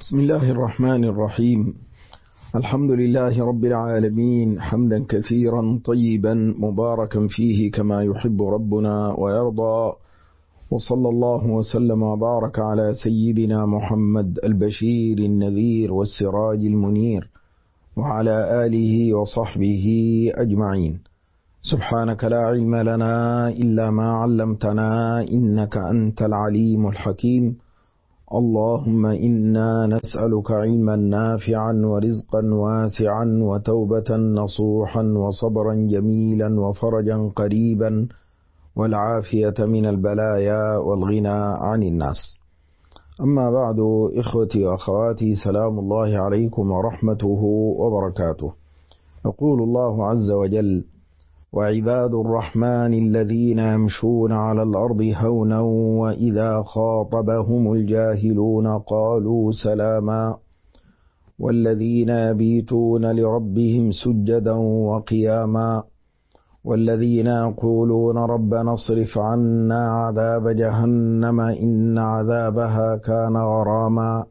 بسم الله الرحمن الرحيم. الحمد لله رب العالمين، حمدا كثيرا طيبا مباركا فيه كما يحب ربنا ويرضى، وصلى الله وسلم وبارك على سيدنا محمد البشير النذير والسراج المنير وعلى آله وصحبه أجمعين. سبحانك لا علم لنا إلا ما علمتنا إنك أنت العليم الحكيم. اللهم إنا نسألك علما نافعا ورزقا واسعا وتوبة نصوحا وصبرا جميلا وفرجا قريبا والعافية من البلايا والغنى عن الناس. أما بعد، إخوتي وأخواتي، سلام الله عليكم ورحمته وبركاته. يقول الله عز وجل: وعباد الرحمن الذين يمشون على الأرض هونا وإذا خاطبهم الجاهلون قالوا سلاما والذين يبيتون لربهم سجدا وقياما والذين يقولون ربنا اصرف عنا عذاب جهنم إن عذابها كان غراما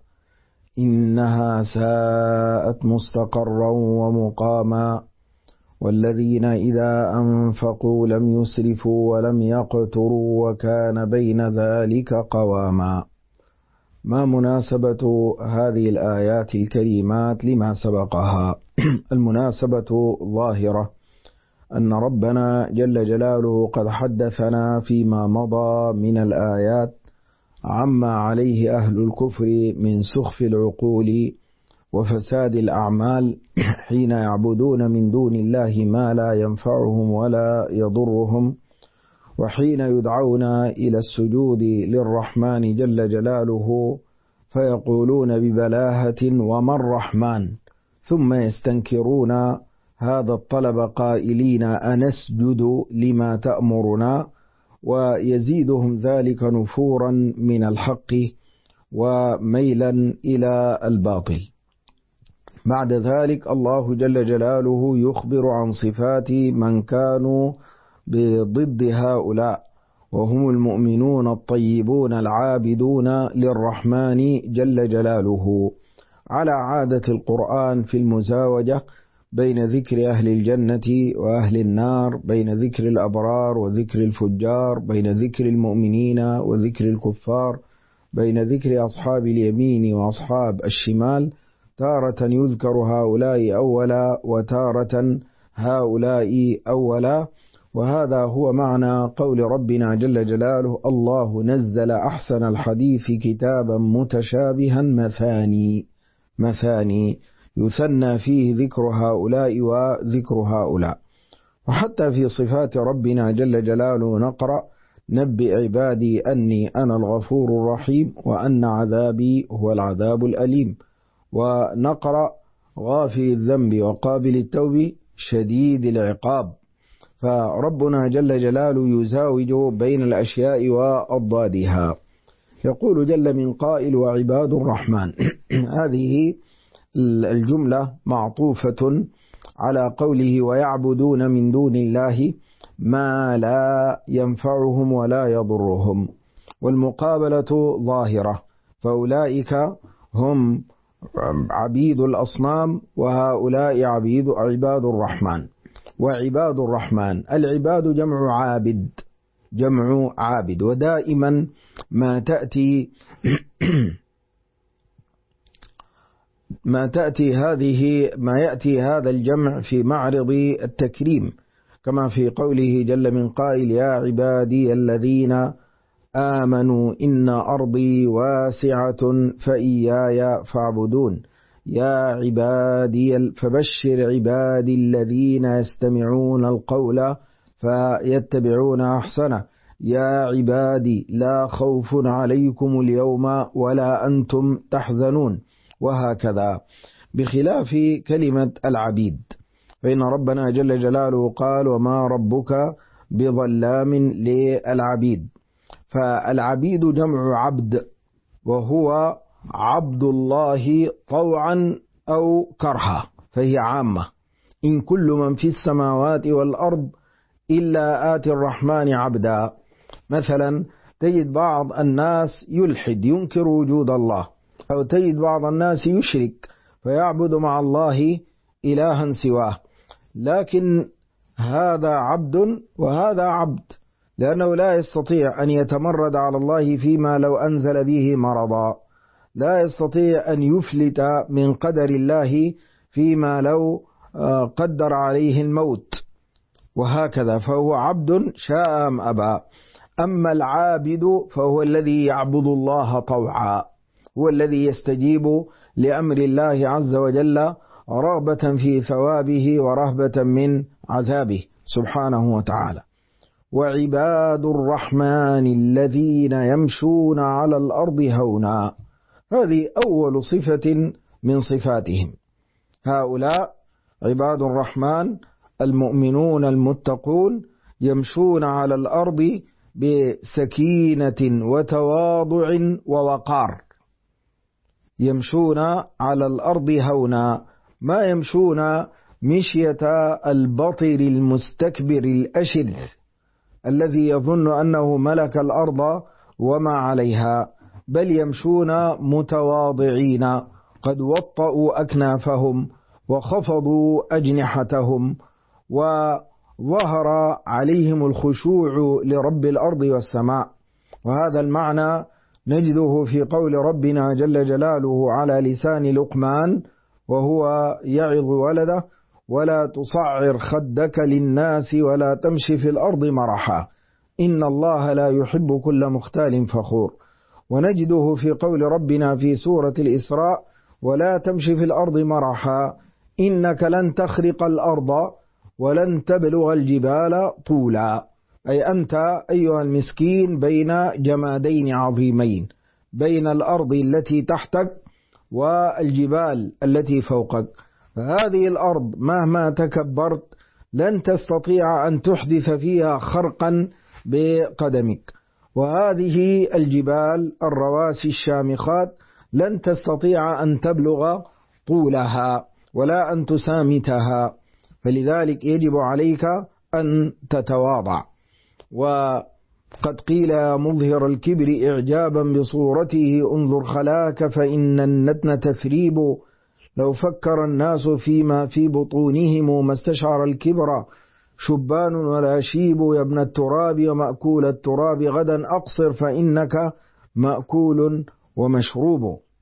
إنها ساءت مستقرا ومقاما والذين إذا أنفقوا لم يسرفوا ولم يقتروا وكان بين ذلك قواما. ما مناسبة هذه الآيات الكريمات لما سبقها؟ المناسبة ظاهرة، أن ربنا جل جلاله قد حدثنا فيما مضى من الآيات عما عليه أهل الكفر من سخف العقول وفساد الأعمال حين يعبدون من دون الله ما لا ينفعهم ولا يضرهم، وحين يدعون إلى السجود للرحمن جل جلاله فيقولون ببلاهة وما الرحمن، ثم يستنكرون هذا الطلب قائلين أنسجد لما تأمرنا، ويزيدهم ذلك نفورا من الحق وميلا إلى الباطل. بعد ذلك الله جل جلاله يخبر عن صفات من كانوا بضد هؤلاء، وهم المؤمنون الطيبون العابدون للرحمن جل جلاله، على عادة القرآن في المزاوجة بين ذكر أهل الجنة وأهل النار، بين ذكر الأبرار وذكر الفجار، بين ذكر المؤمنين وذكر الكفار، بين ذكر أصحاب اليمين وأصحاب الشمال. تارة يذكر هؤلاء أولا وتارة هؤلاء أولا، وهذا هو معنى قول ربنا جل جلاله: الله نزل أحسن الحديث كتابا متشابها مثاني يثنى فيه ذكر هؤلاء وذكر هؤلاء. وحتى في صفات ربنا جل جلاله نقرأ: نبئ عبادي أني أنا الغفور الرحيم وأن عذابي هو العذاب الأليم. ونقرأ: غافل الذنب وقابل التوب شديد العقاب. فربنا جل جلاله يزاوج بين الأشياء وأضدادها. يقول جل من قائل: وعباد الرحمن. هذه الجملة معطوفة على قوله: ويعبدون من دون الله ما لا ينفعهم ولا يضرهم، والمقابلة ظاهرة، فأولئك هم عبيد الأصنام وهؤلاء عباد الرحمن. وعباد الرحمن، العباد جمع عابد، ودائما ما يأتي هذا الجمع في معرض التكريم، كما في قوله جل من قائل: يا عبادي الذين آمنوا إن أرضي واسعة فإياي فاعبدون. يا عبادي فبشر عبادي الذين يستمعون القول فيتبعون أحسنه. يا عبادي لا خوف عليكم اليوم ولا أنتم تحزنون. وهكذا، بخلاف كلمة العبيد، فإن ربنا جل جلاله قال: وما ربك بظلام للعبيد. فالعبيد جمع عبد، وهو عبد الله طوعا أو كرها، فهي عامة. إن كل من في السماوات والأرض إلا آتي الرحمن عبدا. مثلا تجد بعض الناس يلحد، ينكر وجود الله، أو تجد بعض الناس يشرك فيعبد مع الله إلها سواه، لكن هذا عبد وهذا عبد، لأنه لا يستطيع أن يتمرد على الله فيما لو أنزل به مرضا، لا يستطيع أن يفلت من قدر الله فيما لو قدر عليه الموت، وهكذا، فهو عبد شاء أم أبى. أما العابد فهو الذي يعبد الله طوعا، هو الذي يستجيب لأمر الله عز وجل رغبة في ثوابه ورهبة من عذابه سبحانه وتعالى. وعباد الرحمن الذين يمشون على الأرض هونا، هذه أول صفة من صفاتهم. هؤلاء عباد الرحمن المؤمنون المتقون يمشون على الأرض بسكينة وتواضع ووقار، يمشون على الأرض هونا، ما يمشون مشية البطر المستكبر الأشر الذي يظن أنه ملك الأرض وما عليها، بل يمشون متواضعين، قد وطأوا أكنافهم وخفضوا أجنحتهم، وظهر عليهم الخشوع لرب الأرض والسماء. وهذا المعنى نجده في قول ربنا جل جلاله على لسان لقمان وهو يعظ ولده: ولا تصعر خدك للناس ولا تمشي في الأرض مرحا إن الله لا يحب كل مختال فخور. ونجده في قول ربنا في سورة الإسراء: ولا تمشي في الأرض مرحا إنك لن تخرق الأرض ولن تبلغ الجبال طولا، أي أنت أيها المسكين بين جمادين عظيمين، بين الأرض التي تحتك والجبال التي فوقك، فهذه الأرض مهما تكبرت لن تستطيع أن تحدث فيها خرقا بقدمك، وهذه الجبال الرواسي الشامخات لن تستطيع أن تبلغ طولها ولا أن تسامتها، فلذلك يجب عليك أن تتواضع. وقد قيل يا مظهر الكبر إعجابا بصورته انظر خلاك فإن النتن تثريب، لو فكر الناس فيما في بطونهم ما استشعر الكبر، شبان ولا شيب يا ابن التراب ومأكول التراب غدا أقصر فإنك مأكول ومشروب.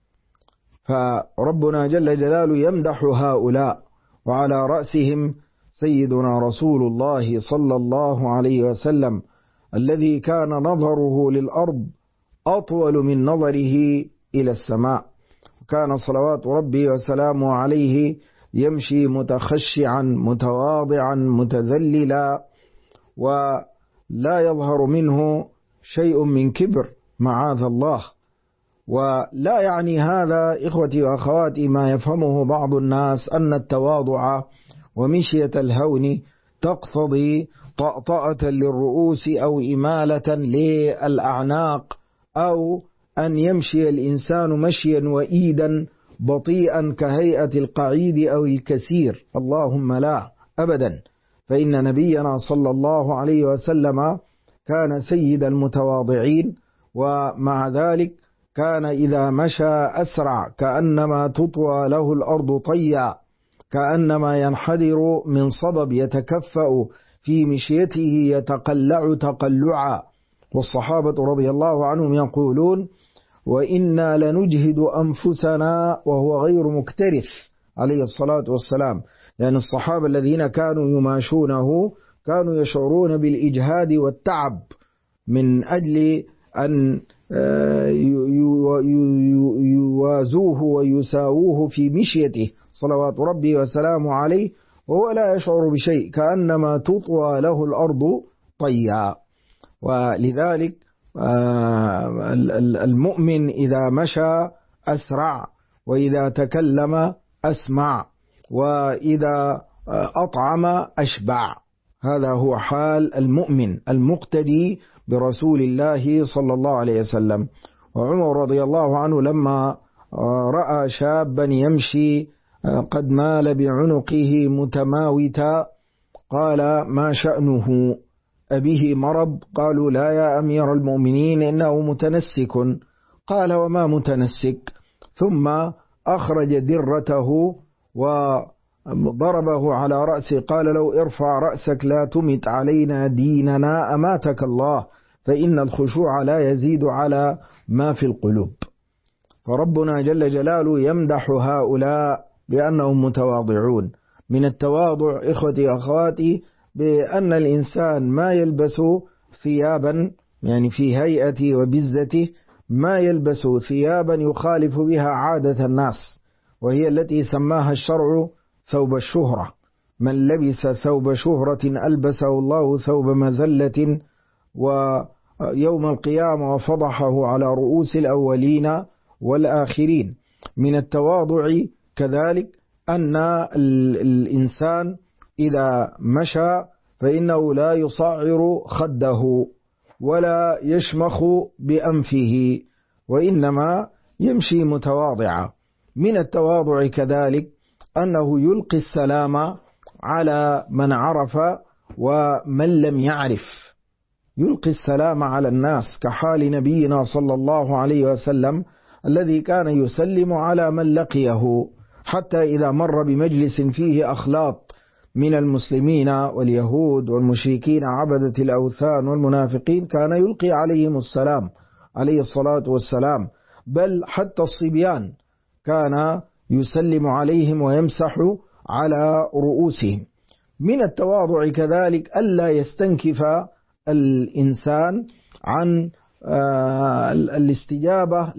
فربنا جل جلاله يمدح هؤلاء، وعلى رأسهم سيدنا رسول الله صلى الله عليه وسلم الذي كان نظره للأرض أطول من نظره إلى السماء، كان صلوات ربي وسلامه عليه يمشي متخشعا متواضعا متذللا، ولا يظهر منه شيء من كبر معاذ الله. ولا يعني هذا إخوتي وأخواتي ما يفهمه بعض الناس أن التواضع ومشية الهون تقتضي طأطأة للرؤوس أو إمالة للأعناق، أو أن يمشي الإنسان مشيا وإيدا بطيئا كهيئة القعيد أو الكسير، اللهم لا أبدا، فإن نبينا صلى الله عليه وسلم كان سيد المتواضعين، ومع ذلك كان إذا مشى أسرع كأنما تطوى له الأرض طيا، كأنما ينحدر من صبب، يتكفأ في مشيته يتقلع تقلعا. والصحابة رضي الله عنهم يقولون: وإنا لنجهد أنفسنا وهو غير مكترث عليه الصلاة والسلام، لأن الصحابة الذين كانوا يماشونه كانوا يشعرون بالإجهاد والتعب من أجل أن يوازوه ويساووه في مشيته صلوات ربي وسلامه عليه، وهو لا يشعر بشيء، كأنما تطوى له الأرض طيا. ولذلك المؤمن إذا مشى أسرع، وإذا تكلم أسمع، وإذا أطعم أشبع، هذا هو حال المؤمن المقتدي برسول الله صلى الله عليه وسلم. وعمر رضي الله عنه لما رأى شابا يمشي قد مال بعنقه متماوتا قال: ما شأنه؟ أبيه مرض؟ قالوا: لا يا أمير المؤمنين إنه متنسك. قال: وما متنسك؟ ثم أخرج درته وضربه على رأسه، قال له ارفع رأسك لا تمت علينا ديننا أماتك الله، فإن الخشوع لا يزيد على ما في القلوب. فربنا جل جلاله يمدح هؤلاء بأنهم متواضعون. من التواضع إخوتي أخواتي بأن الإنسان ما يلبس ثيابا، يعني في هيئته وبزته ما يلبس ثيابا يخالف بها عادة الناس، وهي التي سماها الشرع ثوب الشهرة. من لبس ثوب شهرة ألبسه الله ثوب مذلة ويوم القيامة وفضحه على رؤوس الأولين والآخرين. من التواضع كذلك أن الإنسان إذا مشى فإنه لا يصعر خده ولا يشمخ بأنفه، وإنما يمشي متواضعا. من التواضع كذلك أنه يلقي السلام على من عرف ومن لم يعرف، يلقي السلام على الناس، كحال نبينا صلى الله عليه وسلم الذي كان يسلم على من لقيه، حتى إذا مر بمجلس فيه أخلاط من المسلمين واليهود والمشركين عبدة الأوثان والمنافقين كان يلقي عليهم السلام عليه الصلاة والسلام، بل حتى الصبيان كان يسلم عليهم ويمسح على رؤوسهم. من التواضع كذلك ألا يستنكف الإنسان عن الاستجابة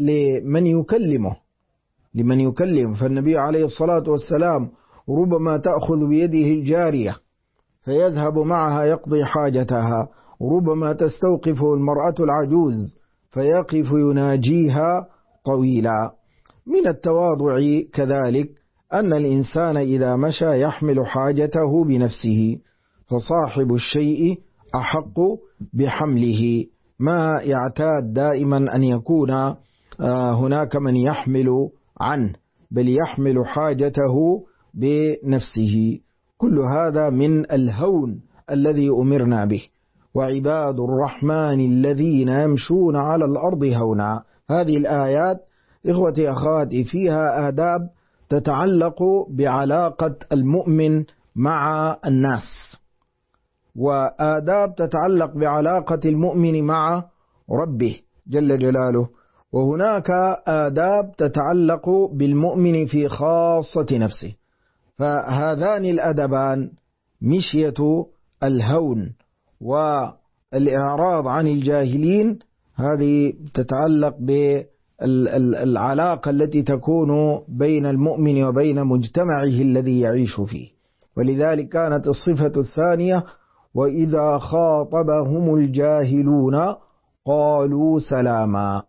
لمن يكلم. فالنبي عليه الصلاة والسلام ربما تأخذ بيده الجارية فيذهب معها يقضي حاجتها، ربما تستوقفه المرأة العجوز فيقف يناجيها طويلا. من التواضع كذلك أن الإنسان إذا مشى يحمل حاجته بنفسه، فصاحب الشيء أحق بحمله، ما يعتاد دائما أن يكون هناك من يحمل عنه، بل يحمل حاجته بنفسه. كل هذا من الهون الذي أمرنا به. وعباد الرحمن الذين يمشون على الأرض هونا. هذه الآيات إخوتي أخواتي فيها آداب تتعلق بعلاقة المؤمن مع الناس، وآداب تتعلق بعلاقة المؤمن مع ربه جل جلاله، وهناك آداب تتعلق بالمؤمن في خاصة نفسه. فهذان الأدبان مشية الهون والإعراض عن الجاهلين، هذه تتعلق بالعلاقة التي تكون بين المؤمن وبين مجتمعه الذي يعيش فيه. ولذلك كانت الصفة الثانية وإذا خاطبهم الجاهلون قالوا سلاما.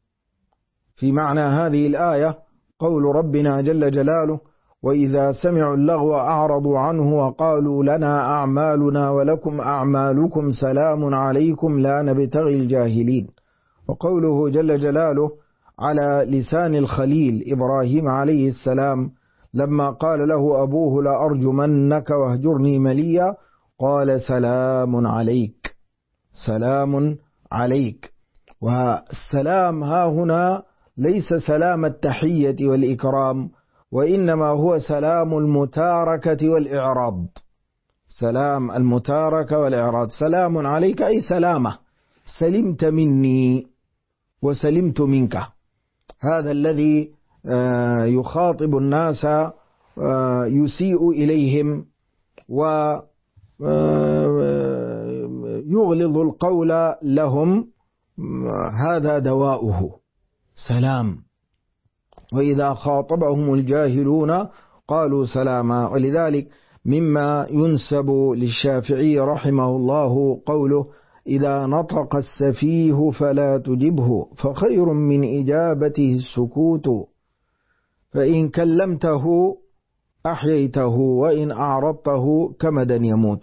في معنى هذه الآية قول ربنا جل جلاله وإذا سمعوا اللغو أعرضوا عنه وقالوا لنا أعمالنا ولكم أعمالكم سلام عليكم لا نبتغي الجاهلين. وقوله جل جلاله على لسان الخليل إبراهيم عليه السلام لما قال له أبوه لأرجمنك واهجرني مليا قال سلام عليك، سلام عليك. والسلام ها هنا ليس سلام التحية والإكرام، وإنما هو سلام المتاركة والإعراض، سلام المتاركة والإعراض. سلام عليك أي سلامة، سلمت مني وسلمت منك. هذا الذي يخاطب الناس يسيء إليهم ويغلظ القول لهم، هذا دواؤه سلام. وإذا خاطبهم الجاهلون قالوا سلاما. ولذلك مما ينسب للشافعي رحمه الله قوله إذا نطق السفيه فلا تجبه فخير من إجابته السكوت، فإن كلمته أحييته وإن أعرضته كمدا يموت.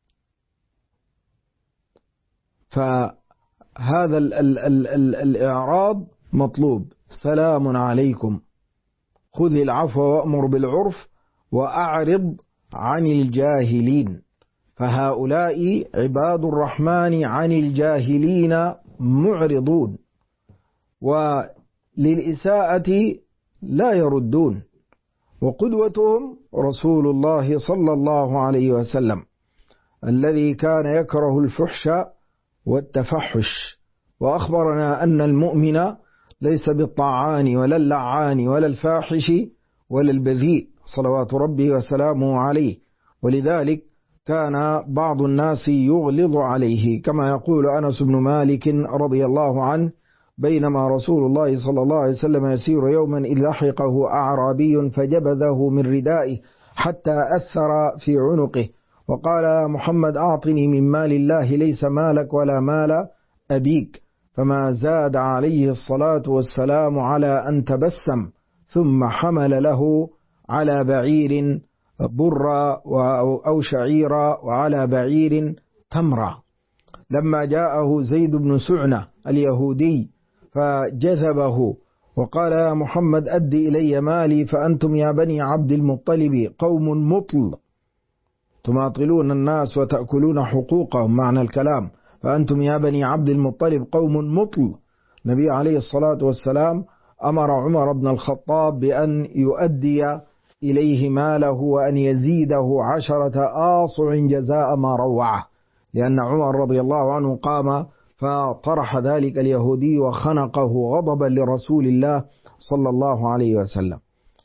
فهذا الإعراض مطلوب. سلام عليكم، خذ العفو وأمر بالعرف وأعرض عن الجاهلين. فهؤلاء عباد الرحمن عن الجاهلين معرضون. وللإساءة لا يردون، وقدوتهم رسول الله صلى الله عليه وسلم الذي كان يكره الفحش والتفحش، وأخبرنا أن المؤمن ليس بالطعان ولا اللعان ولا الفاحش ولا البذيء صلوات ربه وسلامه عليه. ولذلك كان بعض الناس يغلظ عليه، كما يقول أنس بن مالك رضي الله عنه: بينما رسول الله صلى الله عليه وسلم يسير يوما إذ لحقه أعرابي فجبذه من ردائه حتى أثر في عنقه، وقال: يا محمد أعطني من مال الله ليس مالك ولا مال أبيك، فما زاد عليه الصلاة والسلام على أن تبسم، ثم حمل له على بعير برا أو شعيرا وعلى بعير تمرا. لما جاءه زيد بن سعنة اليهودي فجذبه وقال: يا محمد أد إلي مالي، فأنتم يا بني عبد المطلب قوم مطل، تماطلون الناس وتأكلون حقوقهم، معنى الكلام، فأنتم يا بني عبد المطلب قوم مطل. النبي عليه الصلاة والسلام أمر عمر بن الخطاب بأن يؤدي إليه ماله وأن يزيده 10 آصع جزاء ما روعه، لأن عمر رضي الله عنه قام فطرح ذلك اليهودي وخنقه غضبا لرسول الله صلى الله عليه وسلم.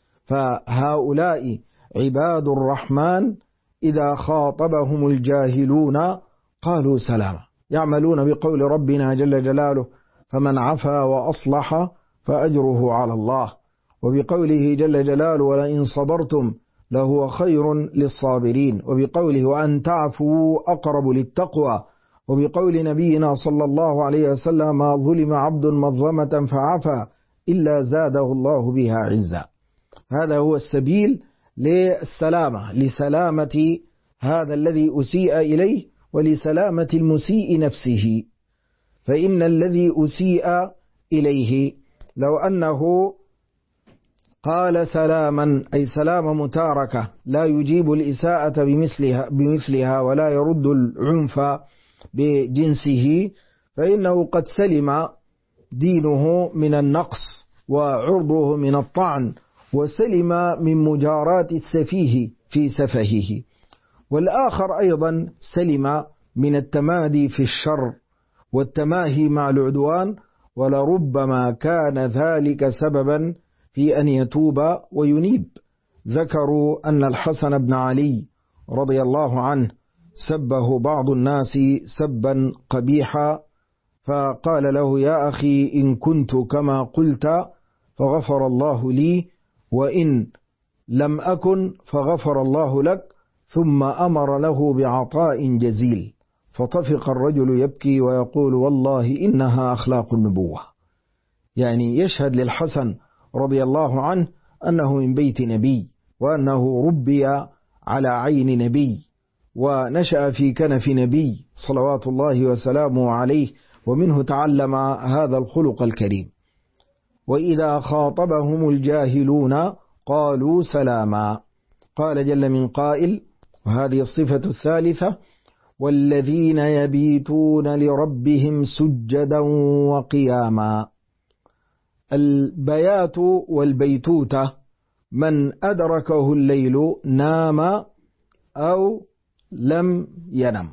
فهؤلاء عباد الرحمن إذا خاطبهم الجاهلون قالوا سلاما، يعملون بقول ربنا جل جلاله: فمن عفا وأصلح فأجره على الله، وبقوله جل جلاله: ولئن صبرتم لهو خير للصابرين، وبقوله: وأن تعفوا أقرب للتقوى، وبقول نبينا صلى الله عليه وسلم: ما ظلم عبد مظلمة فعفا إلا زاده الله بها عزا. هذا هو السبيل للسلامة، لسلامة هذا الذي أسيء إليه ولسلامة المسيء نفسه. فإن الذي أسيء إليه لو أنه قال سلاما، أي سلام متاركة، لا يجيب الإساءة بمثلها ولا يرد العنف بجنسه، فإنه قد سلم دينه من النقص وعرضه من الطعن، وسلم من مجاراة السفيه في سفهه. والآخر أيضا سلم من التمادي في الشر والتماهي مع العدوان، ولربما كان ذلك سببا في أن يتوب وينيب. ذكروا أن الحسن بن علي رضي الله عنه سبه بعض الناس سبا قبيحا، فقال له: يا أخي إن كنت كما قلت فغفر الله لي، وإن لم أكن فغفر الله لك، ثم أمر له بعطاء جزيل. فطفق الرجل يبكي ويقول: والله إنها أخلاق النبوة، يعني يشهد للحسن رضي الله عنه أنه من بيت نبي، وأنه ربي على عين نبي، ونشأ في كنف نبي صلوات الله وسلامه عليه، ومنه تعلم هذا الخلق الكريم. وإذا خاطبهم الجاهلون قالوا سلاما. قال جل من قائل، وهذه الصفة الثالثة: والذين يبيتون لربهم سجدا وقياما. البيات والبيتوتة من أدركه الليل نام أو لم ينم،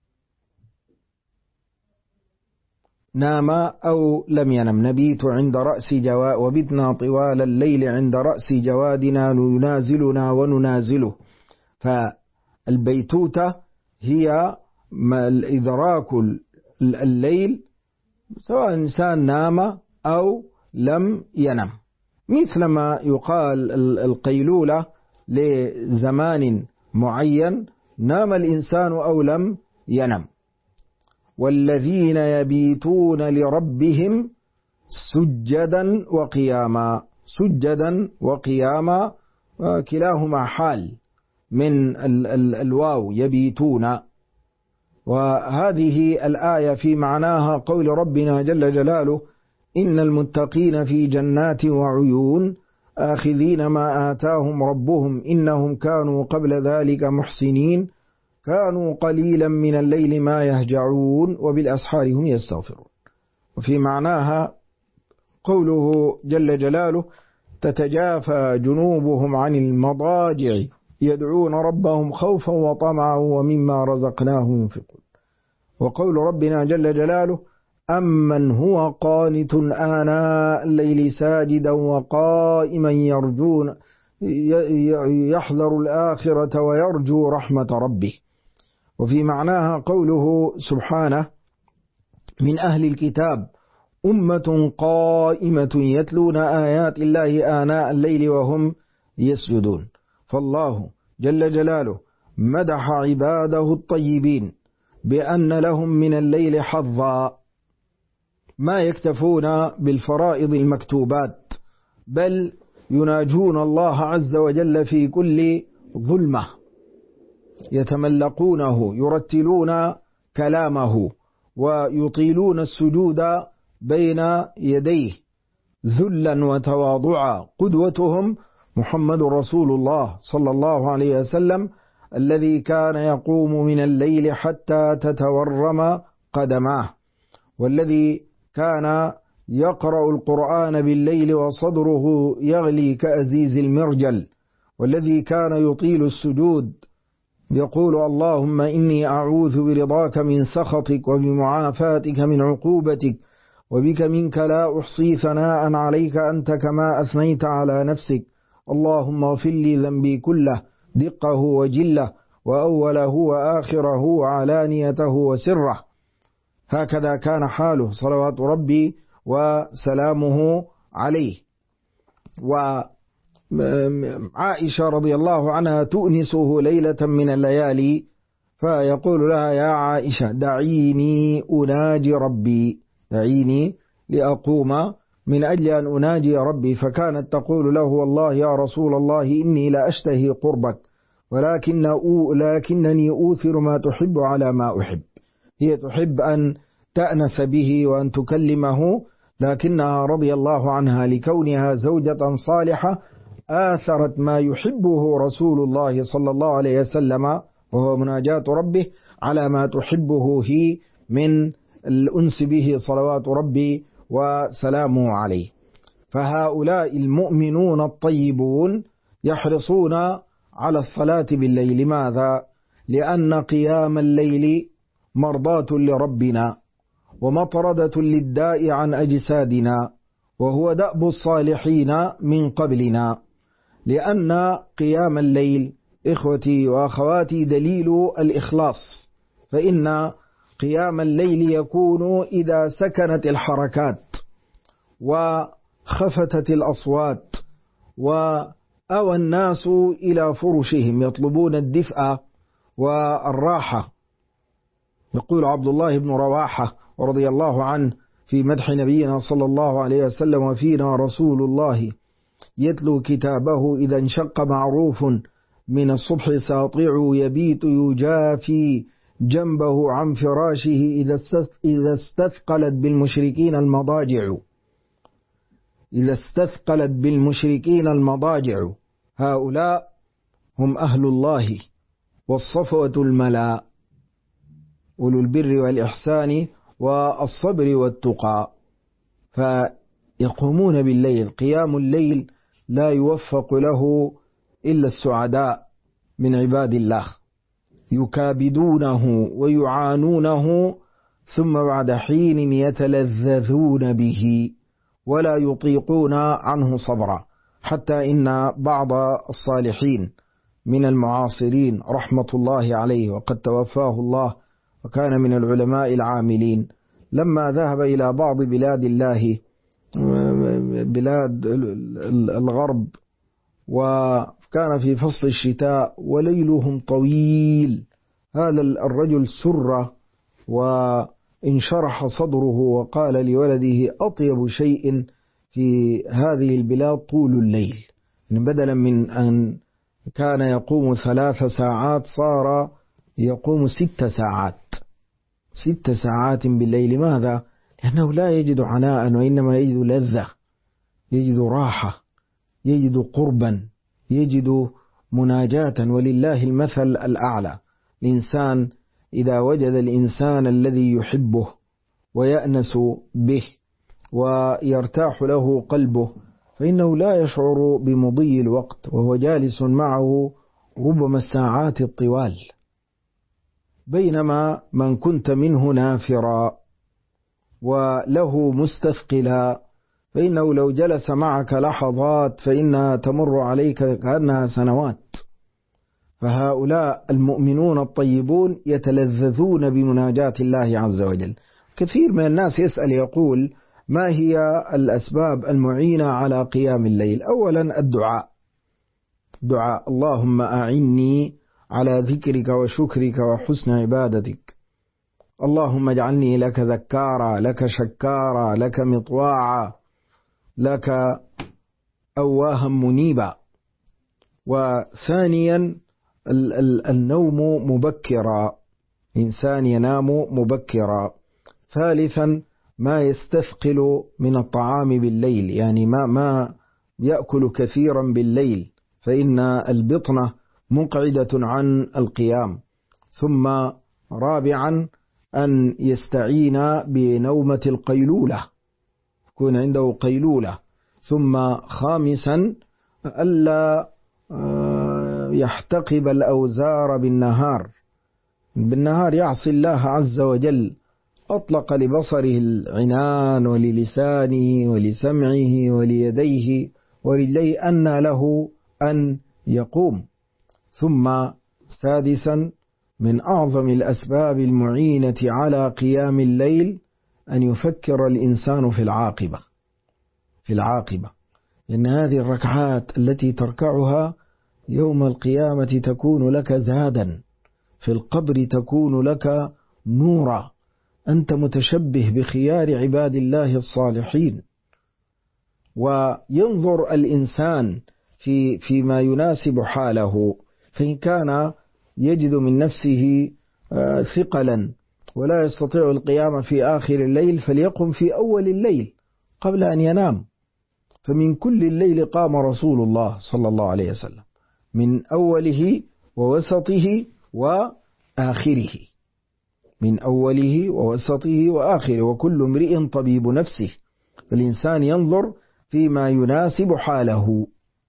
نام أو لم ينم. نبيت عند رأس وبتنا طوال الليل عند رأس جوادنا ينازلنا وننازله. فالبيتوتة هي إدراك الليل سواء إنسان نام أو لم ينم، مثل ما يقال القيلولة لزمان معين، نام الإنسان أو لم ينم. والذين يبيتون لربهم سجدا وقياما. سجدا وقياما كلاهما حال من الواو، يبيتون. وهذه الآية في معناها قول ربنا جل جلاله: إن المتقين في جنات وعيون آخذين ما آتاهم ربهم إنهم كانوا قبل ذلك محسنين كانوا قليلا من الليل ما يهجعون وبالأسحار هم يستغفرون. وفي معناها قوله جل جلاله: تتجافى جنوبهم عن المضاجع يدعون ربهم خوفا وطمعا ومما رزقناهم ينفقون. وقول ربنا جل جلاله: أمن هو قانت آناء الليل ساجدا وقائما يحذر الآخرة ويرجو رحمة ربه. وفي معناها قوله سبحانه: من أهل الكتاب أمة قائمة يتلون آيات الله آناء الليل وهم يسجدون. فالله جل جلاله مدح عباده الطيبين بأن لهم من الليل حظا، ما يكتفون بالفرائض المكتوبات، بل يناجون الله عز وجل في كل ظلمة، يتملقونه، يرتلون كلامه، ويطيلون السجود بين يديه ذلا وتواضعا. قدوتهم محمد رسول الله صلى الله عليه وسلم، الذي كان يقوم من الليل حتى تتورم قدماه، والذي كان يقرأ القرآن بالليل وصدره يغلي كأزيز المرجل، والذي كان يطيل السجود يقول: اللهم إني أعوذ برضاك من سخطك وبمعافاتك من عقوبتك وبك منك لا أحصي ثناء عليك أنت كما أثنيت على نفسك، اللهم اغفر لي ذنبي كله دقه وجله وأوله وآخره وعلانيته وسره. هكذا كان حاله صلوات ربي وسلامه عليه. وعائشة رضي الله عنها تؤنسه ليلة من الليالي فيقول لها: يا عائشة دعيني أناجي ربي، دعيني لأقوم من أجل أن أناجي ربي. فكانت تقول له: والله يا رسول الله إني لا أشتهي قربك ولكنني أوثر ما تحب على ما أحب. هي تحب أن تأنس به وأن تكلمه، لكنها رضي الله عنها لكونها زوجة صالحة آثرت ما يحبه رسول الله صلى الله عليه وسلم وهو مناجاة ربه على ما تحبه هي من الأنس به صلوات ربي وسلامه عليه. فهؤلاء المؤمنون الطيبون يحرصون على الصلاة بالليل. لماذا؟ لأن قيام الليل مرضاة لربنا ومطردة للداء عن أجسادنا، وهو دأب الصالحين من قبلنا. لأن قيام الليل إخوتي وأخواتي دليل الإخلاص، فإن قيام الليل يكون إذا سكنت الحركات وخفتت الأصوات وأوى الناس إلى فرشهم يطلبون الدفء والراحة. يقول عبد الله بن رواحة رضي الله عنه في مدح نبينا صلى الله عليه وسلم: وفينا رسول الله يتلو كتابه إذا انشق معروف من الصبح ساطع يبيت يجافي جنبه عن فراشه إذا استثقلت بالمشركين المضاجع. إذا استثقلت بالمشركين المضاجع. هؤلاء هم أهل الله والصفوة الملا، أولو البر والإحسان والصبر والتقى. فيقومون بالليل. قيام الليل لا يوفق له إلا السعداء من عباد الله، يكابدونه ويعانونه، ثم بعد حين يتلذذون به ولا يطيقون عنه صبرا. حتى إن بعض الصالحين من المعاصرين رحمة الله عليه وقد توفاه الله وكان من العلماء العاملين، لما ذهب إلى بعض بلاد الله، بلاد الغرب، وكان في فصل الشتاء وليلهم طويل، هذا الرجل سر وانشرح صدره وقال لولده: أطيب شيء في هذه البلاد طول الليل. بدلا من أن كان يقوم 3 ساعات صار يقوم 6 ساعات، 6 ساعات بالليل. لماذا؟ لأنه لا يجد عناء، وإنما يجد لذة، يجد راحة، يجد قربا، يجد مناجاة. ولله المثل الأعلى. الإنسان إذا وجد الإنسان الذي يحبه ويأنس به ويرتاح له قلبه، فإنه لا يشعر بمضي الوقت وهو جالس معه ربما الساعات الطوال، بينما من كنت منه نافرا وله مستثقلا فإنه لو جلس معك لحظات فإنها تمر عليك كأنها سنوات. فهؤلاء المؤمنون الطيبون يتلذذون بمناجاة الله عز وجل. كثير من الناس يسأل يقول: ما هي الأسباب المعينة على قيام الليل؟ أولا الدعاء، دعاء اللهم أعني على ذكرك وشكرك وحسن عبادتك، اللهم اجعلني لك ذكارا، لك شكارا، لك مطواعا، لك أواها منيبا. وثانيا النوم مبكرا، إنسان ينام مبكرا. ثالثا ما يستثقل من الطعام بالليل، يعني ما يأكل كثيرا بالليل، فإن البطنة مقعدة عن القيام. ثم رابعا أن يستعين بنومة القيلولة، يكون عنده قيلولة. ثم خامسا ألا يحتقب الأوزار بالنهار يعصي الله عز وجل، أطلق لبصره العنان وللسانه ولسمعه وليديه ورجليه أن له أن يقوم. ثم سادسا من أعظم الأسباب المعينة على قيام الليل أن يفكر الإنسان في العاقبة، إن هذه الركعات التي تركعها يوم القيامة تكون لك زادا، في القبر تكون لك نورا، أنت متشبه بخيار عباد الله الصالحين. وينظر الإنسان فيما يناسب حاله، فإن كان يجد من نفسه ثقلا ولا يستطيع القيام في آخر الليل فليقم في أول الليل قبل أن ينام. فمن كل الليل قام رسول الله صلى الله عليه وسلم، من أوله ووسطه وآخره، من أوله ووسطه وآخره، وكل امرئ طبيب نفسه. الإنسان ينظر فيما يناسب حاله.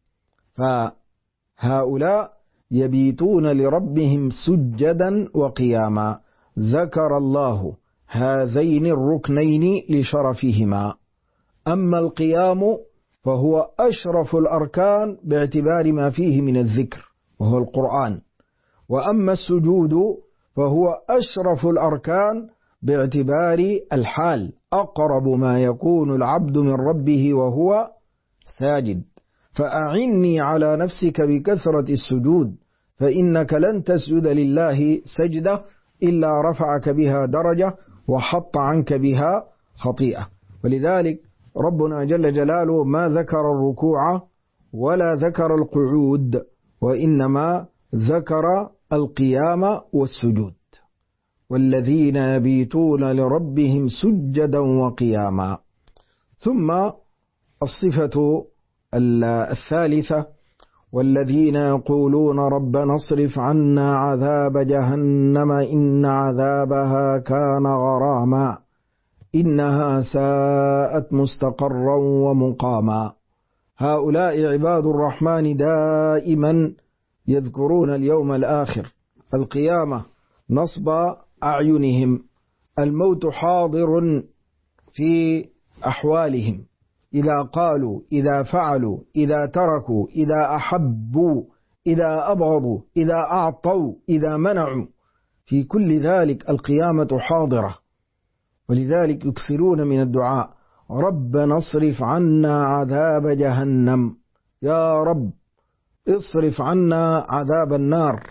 فهؤلاء يبيتون لربهم سجدا وقياما، ذكر الله هذين الركنين لشرفهما. أما القيام فهو أشرف الأركان باعتبار ما فيه من الذكر وهو القرآن، وأما السجود فهو أشرف الأركان باعتبار الحال، أقرب ما يكون العبد من ربه وهو ساجد. فأعني على نفسك بكثرة السجود، فإنك لن تسجد لله سجدة إلا رفعك بها درجة وحط عنك بها خطيئة. ولذلك ربنا جل جلاله ما ذكر الركوع ولا ذكر القعود، وإنما ذكر القيام والسجود. والذين يبيتون لربهم سجدا وقياما. ثم الصفة الثالثة: والذين يقولون ربنا اصرف عنا عذاب جهنم إن عذابها كان غراما إنها ساءت مستقرا ومقاما. هؤلاء عباد الرحمن دائما يذكرون اليوم الآخر، القيامة، نصب أعينهم، الموت حاضر في أحوالهم، إذا قالوا، إذا فعلوا، إذا تركوا، إذا أحبوا، إذا أبغضوا، إذا أعطوا، إذا منعوا، في كل ذلك القيامة حاضرة. ولذلك يكثرون من الدعاء: ربنا اصرف عنا عذاب جهنم، يا رب اصرف عنا عذاب النار،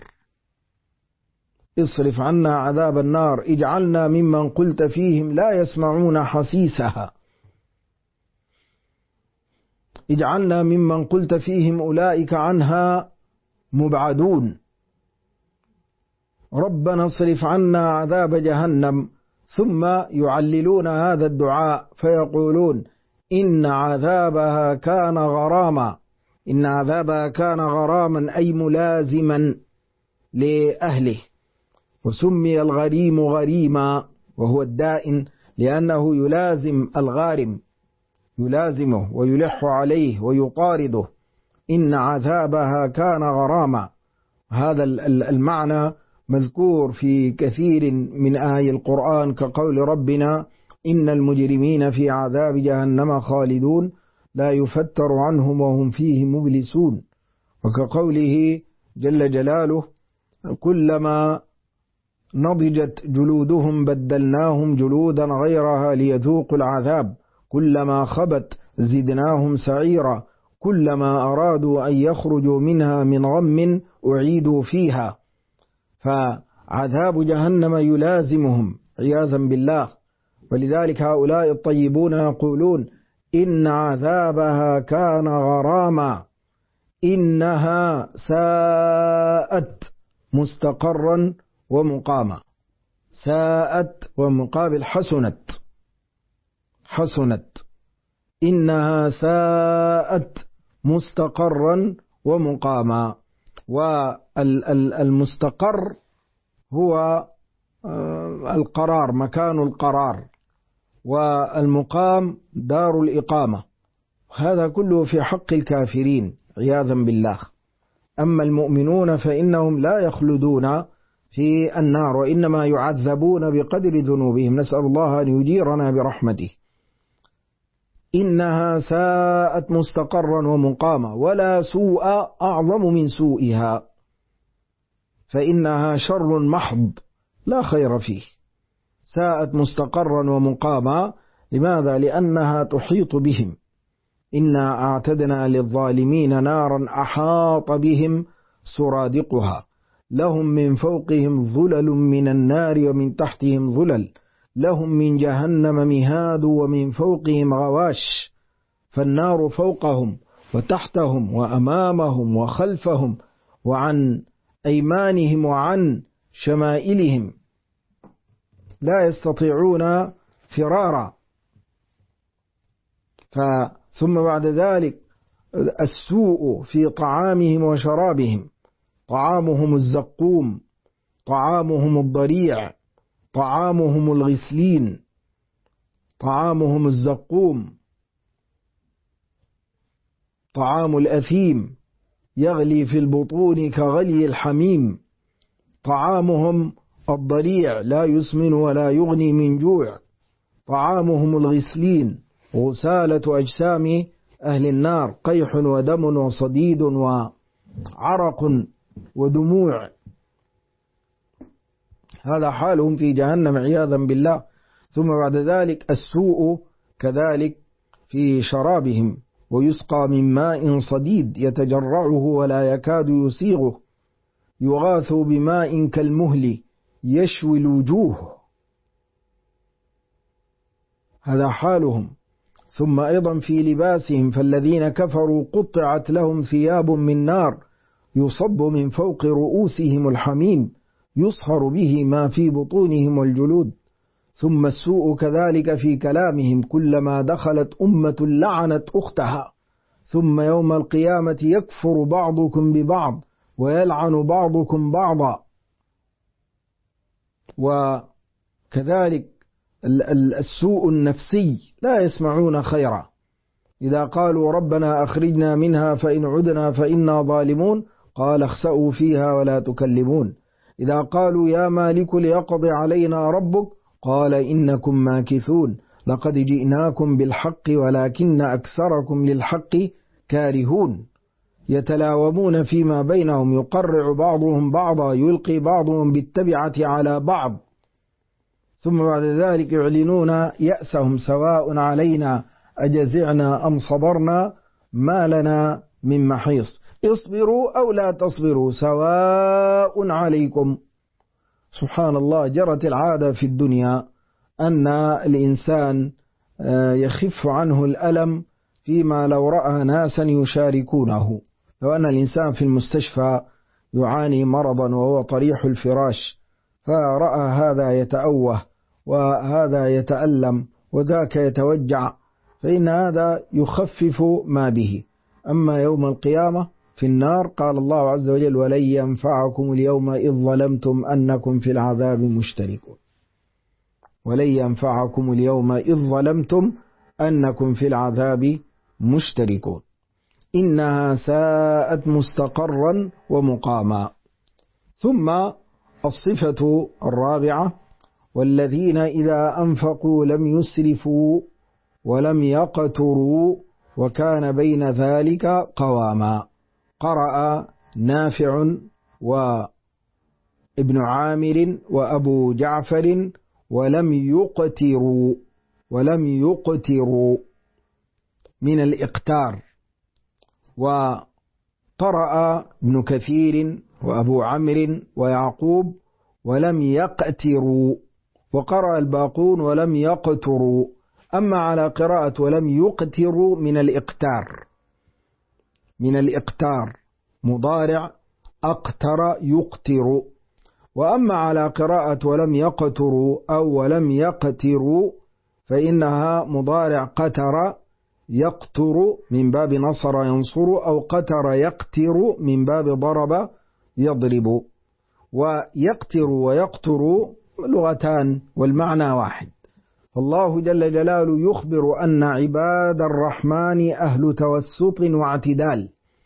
اصرف عنا عذاب النار، اجعلنا ممن قلت فيهم لا يسمعون حسيسها، اجعلنا ممن قلت فيهم أولئك عنها مبعدون. ربنا اصرف عنا عذاب جهنم. ثم يعللون هذا الدعاء فيقولون: إن عذابها كان غراما، إن عذابها كان غراما أي ملازما لأهله. وسمي الغريم غريما وهو الدائن لأنه يلازم الغارم، يلازمه ويلح عليه ويطارده. إن عذابها كان غراما. هذا المعنى مذكور في كثير من آي القرآن، كقول ربنا إن المجرمين في عذاب جهنم خالدون لا يفتر عنهم وهم فيه مبلسون. وكقوله جل جلاله كلما نضجت جلودهم بدلناهم جلودا غيرها ليذوقوا العذاب كلما خبت زدناهم سعيرا كلما أرادوا أن يخرجوا منها من غم أعيدوا فيها. فعذاب جهنم يلازمهم عياذا بالله. ولذلك هؤلاء الطيبون يقولون إن عذابها كان غراما إنها ساءت مستقرا ومقاما. ساءت ومقابل حسنت. إنها ساءت مستقرا ومقاما. والمستقر هو القرار، مكان القرار، والمقام دار الإقامة. هذا كله في حق الكافرين عياذا بالله. أما المؤمنون فإنهم لا يخلدون في النار وإنما يعذبون بقدر ذنوبهم. نسأل الله أن يجيرنا برحمته. إنها ساءت مستقرا ومقاما ولا سوء أعظم من سوءها فإنها شر محض لا خير فيه. ساءت مستقرا ومقاما. لماذا؟ لأنها تحيط بهم. إنا أعتدنا للظالمين نارا أحاط بهم سرادقها لهم من فوقهم ظلل من النار ومن تحتهم ظلل لهم من جهنم مهاد ومن فوقهم غواش. فالنار فوقهم وتحتهم وأمامهم وخلفهم وعن أيمانهم وعن شمائلهم لا يستطيعون فرارا. ثم بعد ذلك السوء في طعامهم وشرابهم. طعامهم الزقوم، طعامهم الضريع، طعامهم الغسلين، طعامهم الزقوم، طعام الأثيم يغلي في البطون كغلي الحميم. طعامهم الضريع لا يسمن ولا يغني من جوع. طعامهم الغسلين غسالة أجسام أهل النار قيح ودم وصديد وعرق ودموع. هذا حالهم في جهنم عياذا بالله. ثم بعد ذلك السوء كذلك في شرابهم. ويسقى من ماء صديد يتجرعه ولا يكاد يسيغه يغاث بماء كالمهل يشوي الوجوه. هذا حالهم. ثم أيضا في لباسهم فالذين كفروا قطعت لهم ثياب من نار يصب من فوق رؤوسهم الحميم يصهر به ما في بطونهم والجلود. ثم السوء كذلك في كلامهم كلما دخلت أمة لعنت أختها ثم يوم القيامة يكفر بعضكم ببعض ويلعن بعضكم بعضا. وكذلك السوء النفسي لا يسمعون خيرا. إذا قالوا ربنا أخرجنا منها فإن عدنا فإنا ظالمون قال اخسأوا فيها ولا تكلمون. إذا قالوا يا مالك ليقضي علينا ربك قال إنكم ماكثون لقد جئناكم بالحق ولكن أكثركم للحق كارهون. يتلاومون فيما بينهم يقرع بعضهم بعضا يلقي بعضهم بالتبعة على بعض. ثم بعد ذلك يعلنون يأسهم سواء علينا أجزعنا أم صبرنا ما لنا من محيص اصبروا أو لا تصبروا سواء عليكم. سبحان الله. جرت العادة في الدنيا أن الإنسان يخف عنه الألم فيما لو رأى ناسا يشاركونه. لو أن الإنسان في المستشفى يعاني مرضا وهو طريح الفراش فرأى هذا يتأوه وهذا يتألم وذاك يتوجع فإن هذا يخفف ما به. أما يوم القيامة في النار قال الله عز وجل ولن ينفعكم اليوم إذ ظلمتم أنكم في العذاب مشتركون. ولن ينفعكم اليوم إذ ظلمتم أنكم في العذاب مشتركون. إنها ساءت مستقرا ومقاما. ثم الصفة الرابعة: والذين إذا أنفقوا لم يسرفوا ولم يقتروا وكان بين ذلك قواما. قرأ نافع وابن عامر وأبو جعفر ولم يقتروا من الإقتار. وقرأ ابن كثير وأبو عمرو ويعقوب ولم يقتروا، وقرأ الباقون ولم يقتروا. أما على قراءة ولم يقتروا من الإقتار مضارع أقتر يقتر. وأما على قراءة ولم يقتروا أو ولم يقتروا فإنها مضارع قتر يقتر من باب نصر ينصر، أو قتر يقتر من باب ضرب يضرب. ويقتر ويقتر لغتان والمعنى واحد. الله جل جلاله يخبر أن عباد الرحمن أهل توسط واعتدال،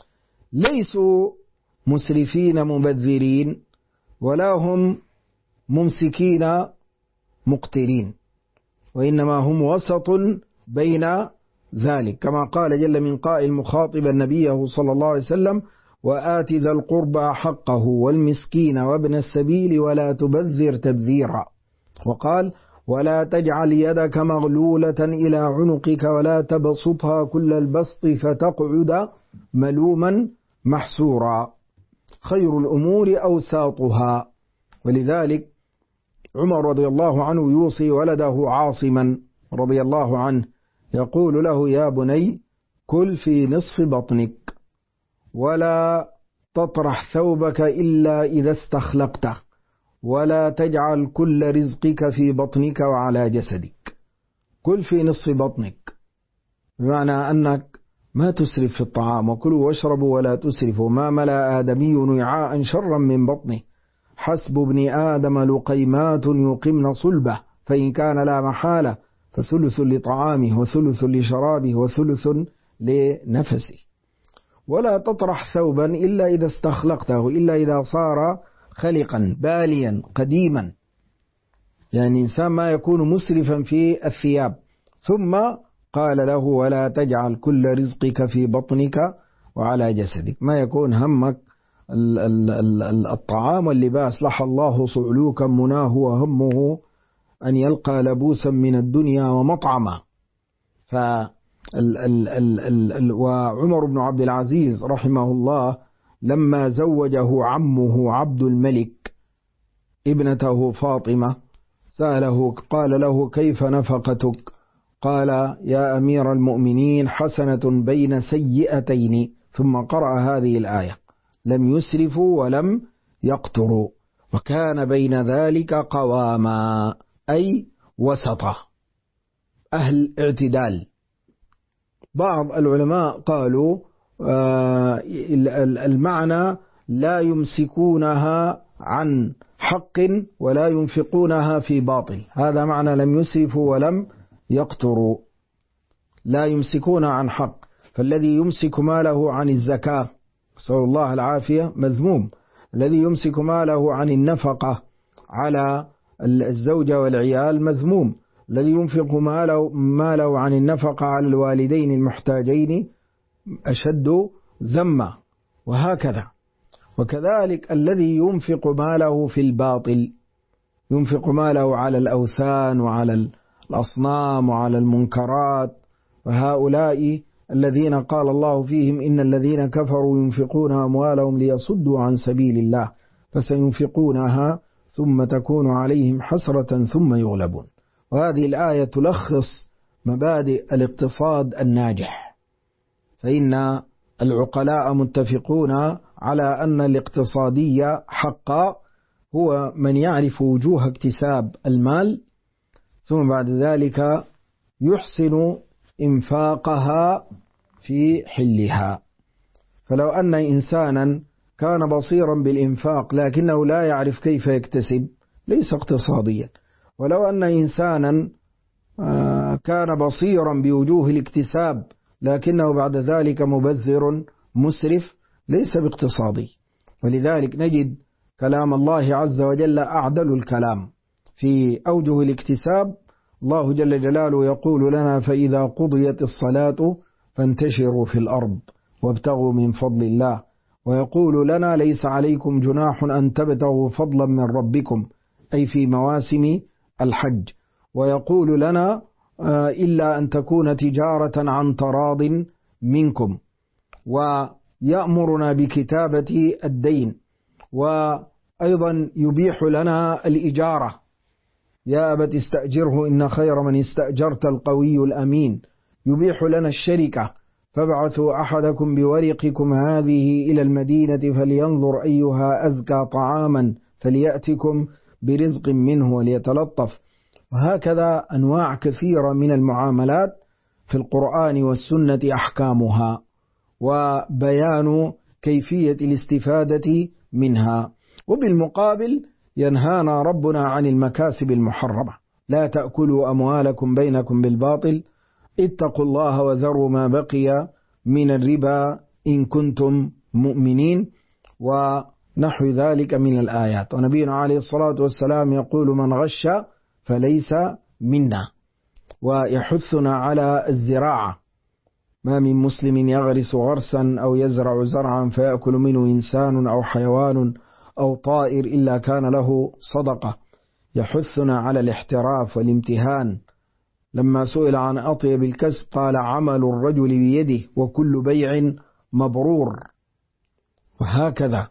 ليسوا مسرفين مبذرين ولا هم ممسكين مقترين، وإنما هم وسط بين ذلك، كما قال جل من قائل مخاطبا نبيه صلى الله عليه وسلم: وآت ذا القربى حقه والمسكين وابن السبيل ولا تبذر تبذيرا. وقال: ولا تجعل يدك مغلولة إلى عنقك ولا تبسطها كل البسط فتقعد ملوما محسورا، خير الأمور أوساطها. ولذلك عمر رضي الله عنه يوصي ولده عاصما رضي الله عنه، يقول له: يا بني كل في نصف بطنك ولا تطرح ثوبك إلا إذا استخلقته، ولا تجعل كل رزقك في بطنك وعلى جسدك. كل في نصف بطنك بمعنى أنك ما تسرف في الطعام، وكلوا واشربوا ولا تسرفوا، ما ملأ آدمي وعاء شرا من بطنه، حسب ابن آدم لقيمات يقمن صلبه، فإن كان لا محالة فثلث لطعامه وثلث لشرابه وثلث لنفسه. ولا تطرح ثوبا إلا إذا استخلقته، إلا إذا صار خلقا باليا قديما، يعني إنسان ما يكون مسرفا في الثياب. ثم قال له: ولا تجعل كل رزقك في بطنك وعلى جسدك، ما يكون همك الطعام واللباس. لحى الله صعلوكا مناه وهمه أن يلقى لبوسا من الدنيا ومطعما. وعمر بن عبد العزيز رحمه الله لما زوجه عمه عبد الملك ابنته فاطمة سأله، قال له: كيف نفقتك؟ قال: يا أمير المؤمنين حسنة بين سيئتين. ثم قرأ هذه الآية: لم يسرفوا ولم يقتروا وكان بين ذلك قواما، أي وسطة، أهل اعتدال. بعض العلماء قالوا المعنى لا يمسكونها عن حق ولا ينفقونها في باطل، هذا معنى لم يسرفوا ولم يقتروا. لا يمسكون عن حق، فالذي يمسك ماله عن الزكاة نسأل الله العافية مذموم، الذي يمسك ماله عن النفقة على الزوجة والعيال مذموم، الذي ينفق ماله عن النفقة على الوالدين المحتاجين أشد ذمة، وهكذا. وكذلك الذي ينفق ماله في الباطل، ينفق ماله على الأوثان وعلى الأصنام وعلى المنكرات، وهؤلاء الذين قال الله فيهم: إن الذين كفروا ينفقون أموالهم ليصدوا عن سبيل الله فسينفقونها ثم تكون عليهم حسرة ثم يغلبون. وهذه الآية تلخص مبادئ الاقتصاد الناجح، فإن العقلاء متفقون على أن الاقتصادي حقا هو من يعرف وجوه اكتساب المال، ثم بعد ذلك يحسن إنفاقها في حلها. فلو أن إنسانا كان بصيرا بالإنفاق لكنه لا يعرف كيف يكتسب ليس اقتصاديا. ولو أن إنسانا كان بصيرا بوجوه الاكتساب لكنه بعد ذلك مبذر مسرف ليس باقتصادي. ولذلك نجد كلام الله عز وجل أعدل الكلام في أوجه الاكتساب. الله جل جلاله يقول لنا: فإذا قضيت الصلاة فانتشروا في الأرض وابتغوا من فضل الله. ويقول لنا: ليس عليكم جناح أن تبتغوا فضلا من ربكم، أي في مواسم الحج. ويقول لنا: إلا أن تكون تجارة عن تراض منكم. ويأمرنا بكتابة الدين. وأيضا يبيح لنا الإجارة: يا أبت استأجره إن خير من استأجرت القوي الأمين. يبيح لنا الشركة: فابعثوا أحدكم بورقكم هذه إلى المدينة فلينظر أيها أزكى طعاما فليأتكم برزق منه وليتلطف. وهكذا أنواع كثيرة من المعاملات في القرآن والسنة أحكامها وبيان كيفية الاستفادة منها. وبالمقابل ينهانا ربنا عن المكاسب المحرمة: لا تأكلوا أموالكم بينكم بالباطل، اتقوا الله وذروا ما بقي من الربا إن كنتم مؤمنين، ونحو ذلك من الآيات. ونبينا عليه الصلاة والسلام يقول: من غش فليس منا. ويحثنا على الزراعة: ما من مسلم يغرس غرسا أو يزرع زرعا فيأكل منه إنسان أو حيوان أو طائر إلا كان له صدقة. يحثنا على الاحتراف والامتهان. لما سئل عن أطيب الكسب قال: عمل الرجل بيده وكل بيع مبرور. وهكذا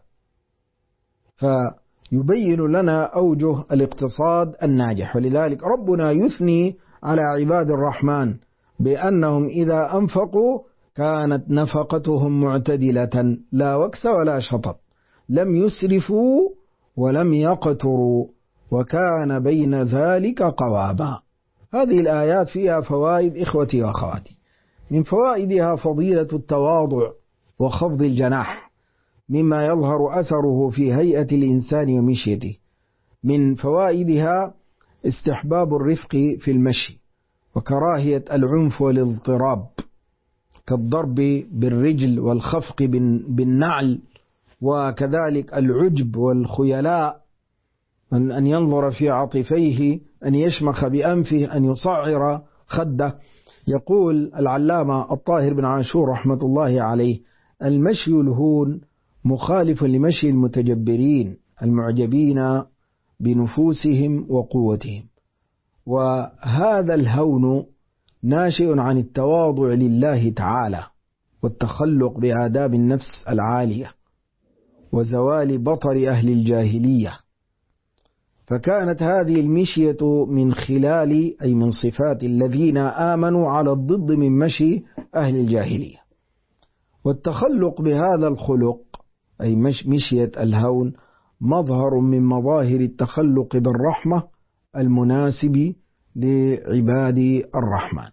فيبين لنا أوجه الاقتصاد الناجح. ولذلك ربنا يثني على عباد الرحمن بأنهم إذا أنفقوا كانت نفقتهم معتدلة لا وكس ولا شطط، لم يسرفوا ولم يقتروا وكان بين ذلك قواما. هذه الآيات فيها فوائد إخوتي وأخواتي. من فوائدها فضيلة التواضع وخفض الجناح، مما يظهر أثره في هيئة الإنسان ومشيته. من فوائدها استحباب الرفق في المشي وكراهية العنف والاضطراب كالضرب بالرجل والخفق بالنعل، وكذلك العجب والخيلاء، أن ينظر في عاطفيه، أن يشمخ بأنفه، أن يصعر خده. يقول العلامة الطاهر بن عاشور رحمة الله عليه: المشي الهون مخالف لمشي المتجبرين المعجبين بنفوسهم وقوتهم. وهذا الهون ناشئ عن التواضع لله تعالى والتخلق بآداب النفس العالية وزوال بطر أهل الجاهلية. فكانت هذه المشية من خلال أي من صفات الذين آمنوا على الضد من مشي أهل الجاهلية. والتخلق بهذا الخلق أي مشية الهون مظهر من مظاهر التخلق بالرحمة المناسب لعباد الرحمن.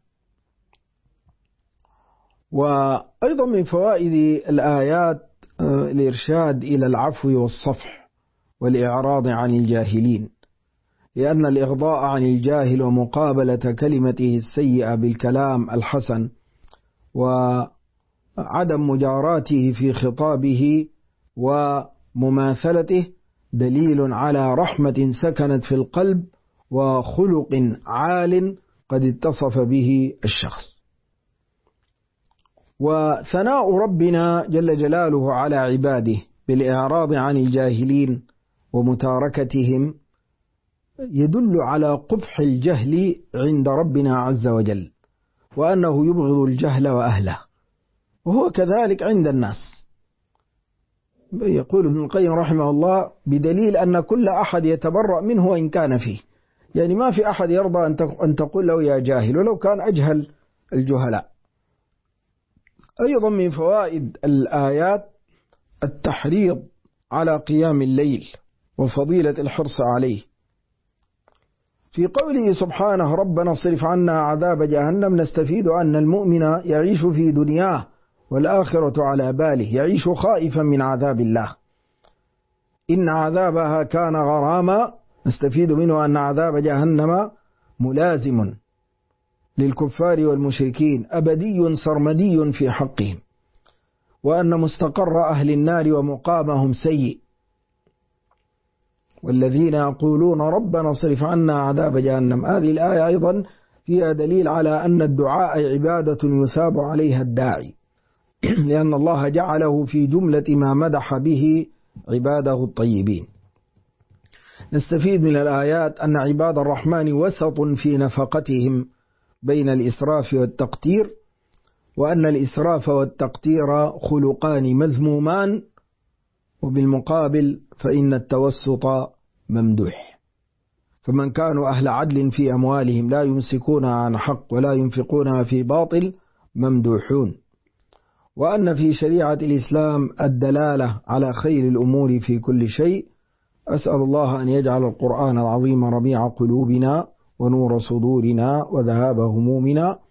وأيضا من فوائد الآيات الإرشاد إلى العفو والصفح والإعراض عن الجاهلين، لأن الإغضاء عن الجاهل ومقابلة كلمته السيئة بالكلام الحسن وعدم مجاراته في خطابه ومماثلته دليل على رحمة سكنت في القلب وخلق عال قد اتصف به الشخص. وثناء ربنا جل جلاله على عباده بالإعراض عن الجاهلين ومتاركتهم يدل على قبح الجهل عند ربنا عز وجل، وأنه يبغض الجهل وأهله، وهو كذلك عند الناس. يقول ابن القيم رحمه الله: بدليل أن كل أحد يتبرأ منه وإن كان فيه، يعني ما في أحد يرضى أن تقول له يا جاهل ولو كان أجهل الجهلاء. أيضا من فوائد الآيات التحريض على قيام الليل وفضيلة الحرص عليه. في قوله سبحانه: ربنا اصرف عنا عذاب جهنم، نستفيد أن المؤمن يعيش في دنياه والآخرة على باله، يعيش خائفا من عذاب الله. إن عذابها كان غراما، نستفيد منه أن عذاب جهنم ملازم للكفار والمشركين أبدي سرمدي في حقهم، وأن مستقر أهل النار ومقامهم سيء. والذين يقولون ربنا اصرف عنا عذاب جهنم، هذه الآية أيضا فيها دليل على أن الدعاء عبادة يثاب عليها الداعي، لأن الله جعله في جملة ما مدح به عباده الطيبين. نستفيد من الآيات أن عباد الرحمن وسط في نفقتهم بين الإسراف والتقتير، وأن الإسراف والتقتير خلقان مذمومان، وبالمقابل فإن التوسط ممدوح. فمن كانوا أهل عدل في أموالهم لا يمسكونها عن حق ولا ينفقونها في باطل ممدوحون. وأن في شريعة الإسلام الدلالة على خير الأمور في كل شيء. أسأل الله أن يجعل القرآن العظيم ربيع قلوبنا ونور صدورنا وذهاب همومنا